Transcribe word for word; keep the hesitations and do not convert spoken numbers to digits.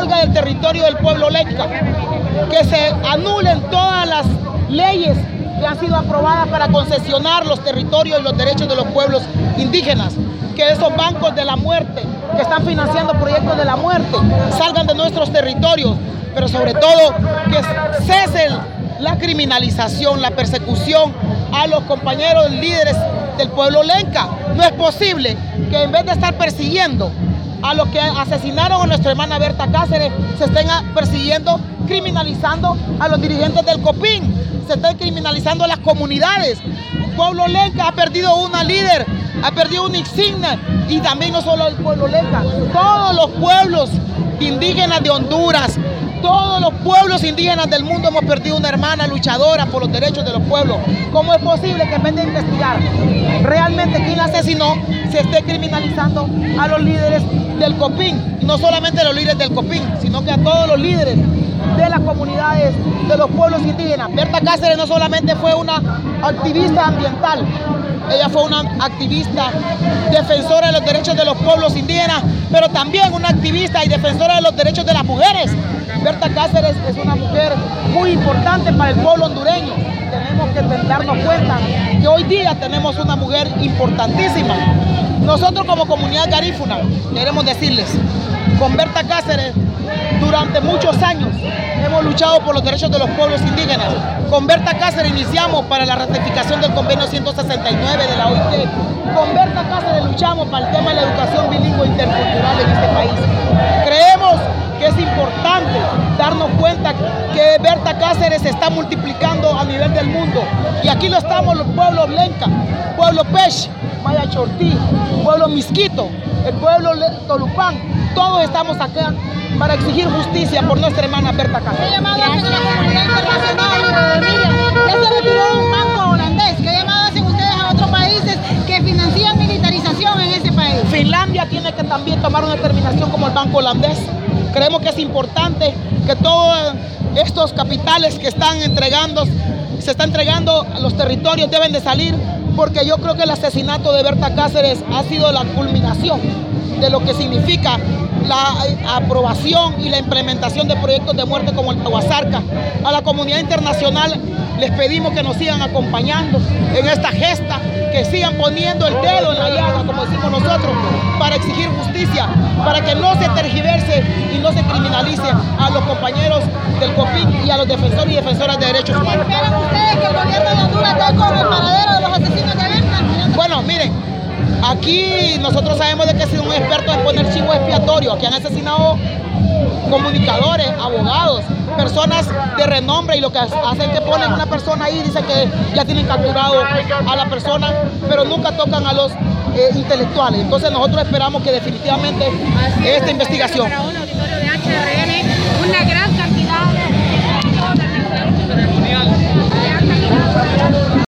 salga del territorio del pueblo lenca, que se anulen todas las leyes que han sido aprobadas para concesionar los territorios y los derechos de los pueblos indígenas, que esos bancos de la muerte que están financiando proyectos de la muerte salgan de nuestros territorios, pero sobre todo que cese la criminalización, la persecución a los compañeros líderes del pueblo lenca. No es posible que en vez de estar persiguiendo a los que asesinaron a nuestra hermana Berta Cáceres, se estén persiguiendo, criminalizando a los dirigentes del COPIN, se estén criminalizando a las comunidades. El pueblo lenca ha perdido una líder, ha perdido una insignia, y también no solo el pueblo lenca, todos los pueblos indígenas de Honduras, todos los pueblos indígenas del mundo hemos perdido una hermana luchadora por los derechos de los pueblos. ¿Cómo es posible que en vez de investigar realmente quién la asesinó, se esté criminalizando a los líderes del COPIN? Y no solamente a los líderes del COPIN, sino que a todos los líderes de las comunidades de los pueblos indígenas. Berta Cáceres no solamente fue una activista ambiental, ella fue una activista defensora de los derechos de los pueblos indígenas, pero también una activista y defensora de los derechos de las mujeres. Berta Cáceres es una mujer muy importante para el pueblo hondureño. Tenemos que darnos cuenta que hoy día tenemos una mujer importantísima. Nosotros como comunidad garífuna queremos decirles, con Berta Cáceres durante muchos años hemos luchado por los derechos de los pueblos indígenas. Con Berta Cáceres iniciamos para la ratificación del convenio ciento sesenta y nueve de la O I T. Con Berta Cáceres luchamos para el tema de la educación bilingüe intercultural en este país. Creemos que es importante darnos cuenta que Berta Cáceres se está multiplicando a nivel del mundo. Y aquí lo estamos los pueblos lenca, pueblo Pech, Maya Chortí, pueblo Misquito, el pueblo Tolupán. Todos estamos acá para exigir justicia por nuestra hermana Berta Cáceres. ¿Qué llamado hacen a la comunidad internacional? Miriam, ya se retiró un banco holandés. ¿Qué llamado hacen ustedes a otros países que financian militarización en ese país? Finlandia tiene que también tomar una determinación como el banco holandés. Creemos que es importante que todos estos capitales que están entregando, se están entregando a los territorios deben de salir, porque yo creo que el asesinato de Berta Cáceres ha sido la culminación de lo que significa la aprobación y la implementación de proyectos de muerte como el Tahuasarca. A la comunidad internacional les pedimos que nos sigan acompañando en esta gesta, que sigan poniendo el dedo en la llaga, como decimos nosotros, para exigir justicia, para que no se tergiverse y no se criminalice a los compañeros del COPIN y a los defensores y defensoras de derechos humanos. ¿Esperan ustedes que el gobierno de Honduras esté con el paradero de los asesinos de Berta? Bueno, miren, aquí nosotros sabemos de que ha sido un experto en poner chivo expiatorio, que han asesinado comunicadores, abogados, personas de renombre, y lo que hacen es que ponen una persona ahí, dicen que ya tienen capturado a la persona, pero nunca tocan a los eh, intelectuales. Entonces nosotros esperamos que definitivamente esta investigación